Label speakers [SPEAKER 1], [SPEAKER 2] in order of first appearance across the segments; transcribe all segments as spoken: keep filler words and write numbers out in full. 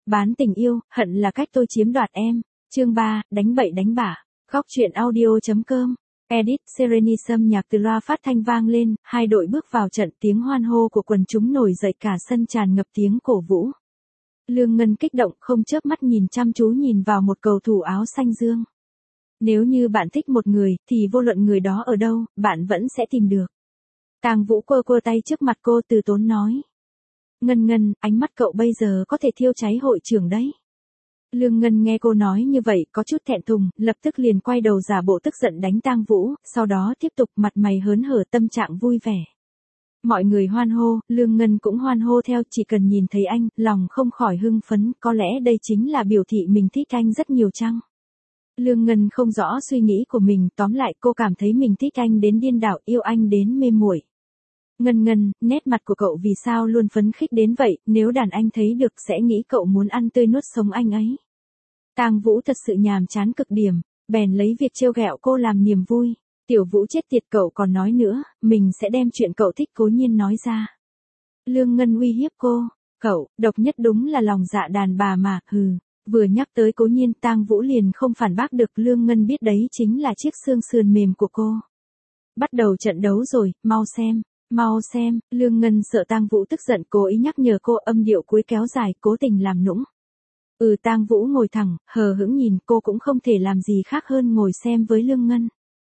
[SPEAKER 1] bán tình yêu, hận là cách tôi chiếm đoạt em. Chương ba, đánh bậy đánh bả. Góc truyện audio chấm com. Edit, Serenissime nhạc từ loa phát thanh vang lên, hai đội bước vào trận, tiếng hoan hô của quần chúng nổi dậy cả sân tràn ngập tiếng cổ vũ. Lương Ngân kích động không chớp mắt nhìn chăm chú nhìn vào một cầu thủ áo xanh dương. Nếu như bạn thích một người, thì vô luận người đó ở đâu, bạn vẫn sẽ tìm được. Tàng Vũ quơ quơ tay trước mặt cô từ tốn nói. Ngân Ngân, ánh mắt cậu bây giờ có thể thiêu cháy hội trưởng đấy. Lương Ngân nghe cô nói như vậy có chút thẹn thùng, lập tức liền quay đầu giả bộ tức giận đánh Tang Vũ, sau đó tiếp tục mặt mày hớn hở tâm trạng vui vẻ. Mọi người hoan hô, Lương Ngân cũng hoan hô theo, chỉ cần nhìn thấy anh, lòng không khỏi hưng phấn, có lẽ đây chính là biểu thị mình thích anh rất nhiều chăng. Lương Ngân không rõ suy nghĩ của mình, tóm lại cô cảm thấy mình thích anh đến điên đảo, yêu anh đến mê muội. Ngân Ngân, nét mặt của cậu vì sao luôn phấn khích đến vậy, nếu đàn anh thấy được sẽ nghĩ cậu muốn ăn tươi nuốt sống anh ấy. Tang Vũ thật sự nhàm chán cực điểm, bèn lấy việc trêu ghẹo cô làm niềm vui. Tiểu Vũ chết tiệt, cậu còn nói nữa, mình sẽ đem chuyện cậu thích Cố Nhiên nói ra. Lương Ngân uy hiếp cô, cậu, độc nhất đúng là lòng dạ đàn bà mà, hừ. Vừa nhắc tới Cố Nhiên, Tang Vũ liền không phản bác được, Lương Ngân biết đấy chính là chiếc xương sườn mềm của cô. Bắt đầu trận đấu rồi, mau xem. Mau xem, Lương Ngân sợ Tang Vũ tức giận, cố ý nhắc nhở cô, âm điệu cuối kéo dài, cố tình làm nũng. Ừ, Tang Vũ ngồi thẳng, hờ hững nhìn, cô cũng không thể làm gì khác hơn ngồi xem với Lương Ngân.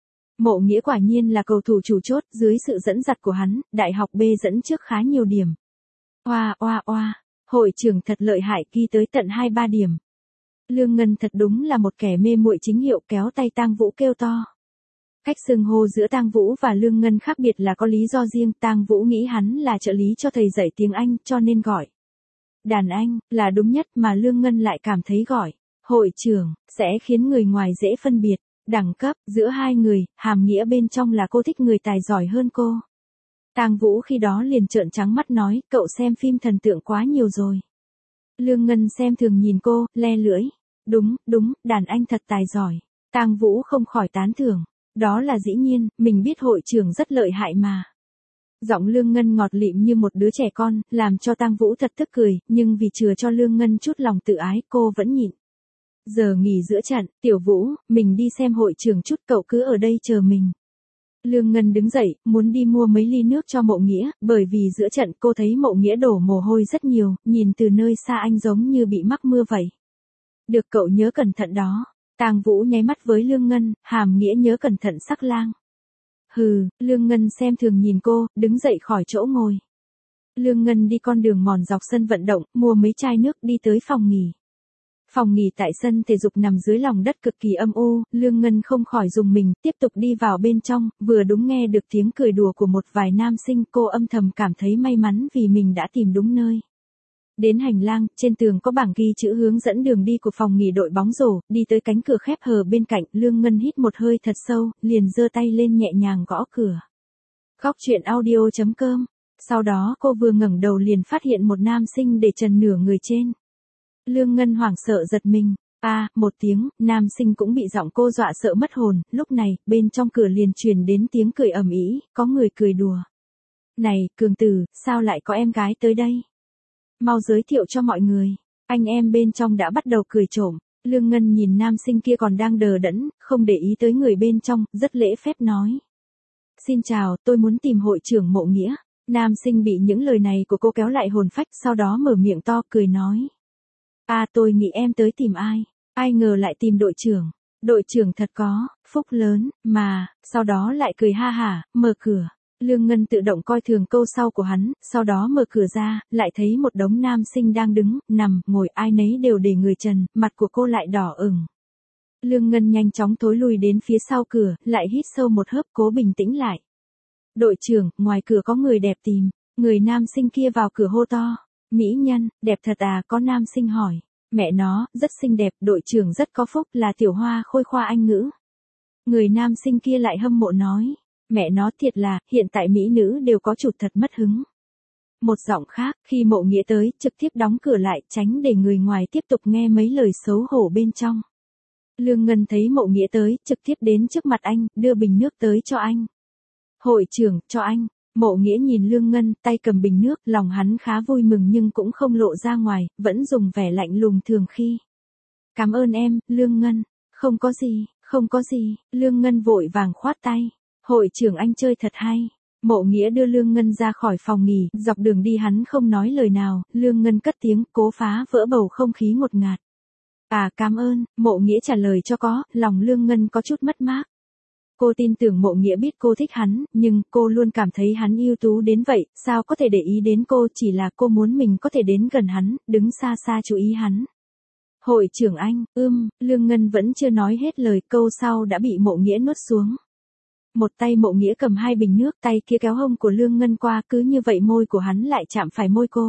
[SPEAKER 1] Mộ Nghĩa quả nhiên là cầu thủ chủ chốt, dưới sự dẫn dắt của hắn, Đại học B dẫn trước khá nhiều điểm. Oa oa oa, hội trưởng thật lợi hại, ghi tới tận hai ba điểm. Lương Ngân thật đúng là một kẻ mê muội chính hiệu, kéo tay Tang Vũ kêu to. Cách xưng hô giữa Tang Vũ và Lương Ngân khác biệt là có lý do riêng, Tang Vũ nghĩ hắn là trợ lý cho thầy dạy tiếng Anh cho nên gọi đàn anh là đúng nhất, mà Lương Ngân lại cảm thấy gọi hội trưởng sẽ khiến người ngoài dễ phân biệt đẳng cấp giữa hai người, hàm nghĩa bên trong là cô thích người tài giỏi hơn cô. Tang Vũ khi đó liền trợn trắng mắt nói, cậu xem phim thần tượng quá nhiều rồi. Lương Ngân xem thường nhìn cô, le lưỡi. Đúng, đúng, đàn anh thật tài giỏi. Tang Vũ không khỏi tán thưởng. Đó là dĩ nhiên, mình biết hội trưởng rất lợi hại mà. Giọng Lương Ngân ngọt lịm như một đứa trẻ con, làm cho Tang Vũ thật tức cười, nhưng vì chừa cho Lương Ngân chút lòng tự ái, cô vẫn nhịn. Giờ nghỉ giữa trận, Tiểu Vũ, mình đi xem hội trưởng chút, cậu cứ ở đây chờ mình. Lương Ngân đứng dậy, muốn đi mua mấy ly nước cho Mộ Nghĩa, bởi vì giữa trận cô thấy Mộ Nghĩa đổ mồ hôi rất nhiều, nhìn từ nơi xa anh giống như bị mắc mưa vậy. Được, cậu nhớ cẩn thận đó. Tang Vũ nháy mắt với Lương Ngân, hàm nghĩa nhớ cẩn thận sắc lang. Hừ, Lương Ngân xem thường nhìn cô, đứng dậy khỏi chỗ ngồi. Lương Ngân đi con đường mòn dọc sân vận động, mua mấy chai nước đi tới phòng nghỉ. Phòng nghỉ tại sân thể dục nằm dưới lòng đất cực kỳ âm u, Lương Ngân không khỏi rùng mình, tiếp tục đi vào bên trong, vừa đúng nghe được tiếng cười đùa của một vài nam sinh, cô âm thầm cảm thấy may mắn vì mình đã tìm đúng nơi. Đến hành lang, trên tường có bảng ghi chữ hướng dẫn đường đi của phòng nghỉ đội bóng rổ, đi tới cánh cửa khép hờ bên cạnh, Lương Ngân hít một hơi thật sâu, liền giơ tay lên nhẹ nhàng gõ cửa. Góc truyện audio chấm com. Sau đó cô vừa ngẩng đầu liền phát hiện một nam sinh để trần nửa người trên. Lương Ngân hoảng sợ giật mình, a, à, một tiếng, nam sinh cũng bị giọng cô dọa sợ mất hồn, lúc này, bên trong cửa liền truyền đến tiếng cười ầm ĩ, có người cười đùa. Này, Cường Tử, sao lại có em gái tới đây? Mau giới thiệu cho mọi người. Anh em bên trong đã bắt đầu cười trộm. Lương Ngân nhìn nam sinh kia còn đang đờ đẫn, không để ý tới người bên trong, rất lễ phép nói. Xin chào, tôi muốn tìm hội trưởng Mộ Nghĩa. Nam sinh bị những lời này của cô kéo lại hồn phách, sau đó mở miệng to cười nói. À, tôi nghĩ em tới tìm ai? Ai ngờ lại tìm đội trưởng. Đội trưởng thật có phúc lớn, mà, sau đó lại cười ha hả, mở cửa. Lương Ngân tự động coi thường câu sau của hắn, sau đó mở cửa ra, lại thấy một đống nam sinh đang đứng, nằm, ngồi, ai nấy đều để người trần, mặt của cô lại đỏ ửng. Lương Ngân nhanh chóng thối lui đến phía sau cửa, lại hít sâu một hớp, cố bình tĩnh lại. Đội trưởng, ngoài cửa có người đẹp tìm. Người nam sinh kia vào cửa hô to. Mỹ nhân, đẹp thật à? Có nam sinh hỏi. Mẹ nó, rất xinh đẹp, đội trưởng rất có phúc, là tiểu hoa khôi khoa Anh ngữ. Người nam sinh kia lại hâm mộ nói. Mẹ nó thiệt là, hiện tại mỹ nữ đều có chủ, thật mất hứng. Một giọng khác, khi Mộ Nghĩa tới, trực tiếp đóng cửa lại, tránh để người ngoài tiếp tục nghe mấy lời xấu hổ bên trong. Lương Ngân thấy Mộ Nghĩa tới, trực tiếp đến trước mặt anh, đưa bình nước tới cho anh. Hội trưởng, cho anh. Mộ Nghĩa nhìn Lương Ngân, tay cầm bình nước, lòng hắn khá vui mừng nhưng cũng không lộ ra ngoài, vẫn dùng vẻ lạnh lùng thường khi. Cảm ơn em, Lương Ngân. Không có gì, không có gì, Lương Ngân vội vàng khoát tay. Hội trưởng anh chơi thật hay. Mộ Nghĩa đưa Lương Ngân ra khỏi phòng nghỉ, dọc đường đi hắn không nói lời nào, Lương Ngân cất tiếng, cố phá vỡ bầu không khí ngột ngạt. À cảm ơn, Mộ Nghĩa trả lời cho có, lòng Lương Ngân có chút mất mát. Cô tin tưởng Mộ Nghĩa biết cô thích hắn, nhưng cô luôn cảm thấy hắn ưu tú đến vậy, sao có thể để ý đến cô, chỉ là cô muốn mình có thể đến gần hắn, đứng xa xa chú ý hắn. Hội trưởng anh, ưm, Lương Ngân vẫn chưa nói hết lời, câu sau đã bị Mộ Nghĩa nuốt xuống. Một tay Mộ Nghĩa cầm hai bình nước, tay kia kéo hông của Lương Ngân qua, cứ như vậy môi của hắn lại chạm phải môi cô.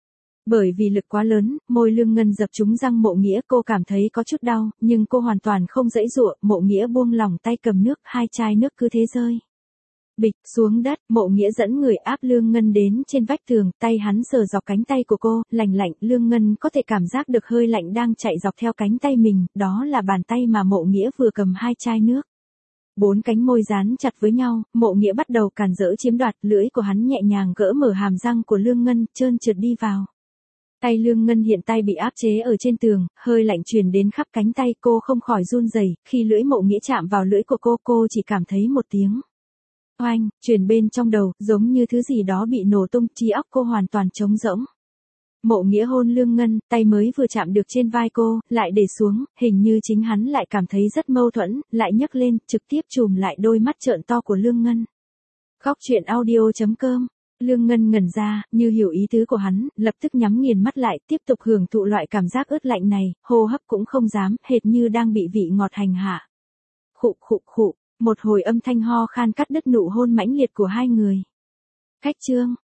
[SPEAKER 1] Bởi vì lực quá lớn, môi Lương Ngân dập trúng răng Mộ Nghĩa, cô cảm thấy có chút đau, nhưng cô hoàn toàn không giãy giụa, Mộ Nghĩa buông lỏng tay cầm nước, hai chai nước cứ thế rơi. Bịch, xuống đất, Mộ Nghĩa dẫn người áp Lương Ngân đến trên vách tường, tay hắn sờ dọc cánh tay của cô, lạnh lạnh, Lương Ngân có thể cảm giác được hơi lạnh đang chạy dọc theo cánh tay mình, đó là bàn tay mà Mộ Nghĩa vừa cầm hai chai nước. Bốn cánh môi dán chặt với nhau, Mộ Nghĩa bắt đầu càn rỡ chiếm đoạt, lưỡi của hắn nhẹ nhàng gỡ mở hàm răng của Lương Ngân, trơn trượt đi vào. Tay Lương Ngân hiện tay bị áp chế ở trên tường, hơi lạnh truyền đến khắp cánh tay, cô không khỏi run rẩy, khi lưỡi Mộ Nghĩa chạm vào lưỡi của cô, cô chỉ cảm thấy một tiếng oanh, truyền bên trong đầu, giống như thứ gì đó bị nổ tung, trí óc cô hoàn toàn trống rỗng. Mộ Nghĩa hôn Lương Ngân, tay mới vừa chạm được trên vai cô, lại để xuống, hình như chính hắn lại cảm thấy rất mâu thuẫn, lại nhấc lên, trực tiếp chùm lại đôi mắt trợn to của Lương Ngân. Khóc chuyện audio chấm com. Lương Ngân ngẩn ra, như hiểu ý tứ của hắn, lập tức nhắm nghiền mắt lại, tiếp tục hưởng thụ loại cảm giác ướt lạnh này, hô hấp cũng không dám, hệt như đang bị vị ngọt hành hạ. Khụ khụ khụ, một hồi âm thanh ho khan cắt đứt nụ hôn mãnh liệt của hai người. Khách trương.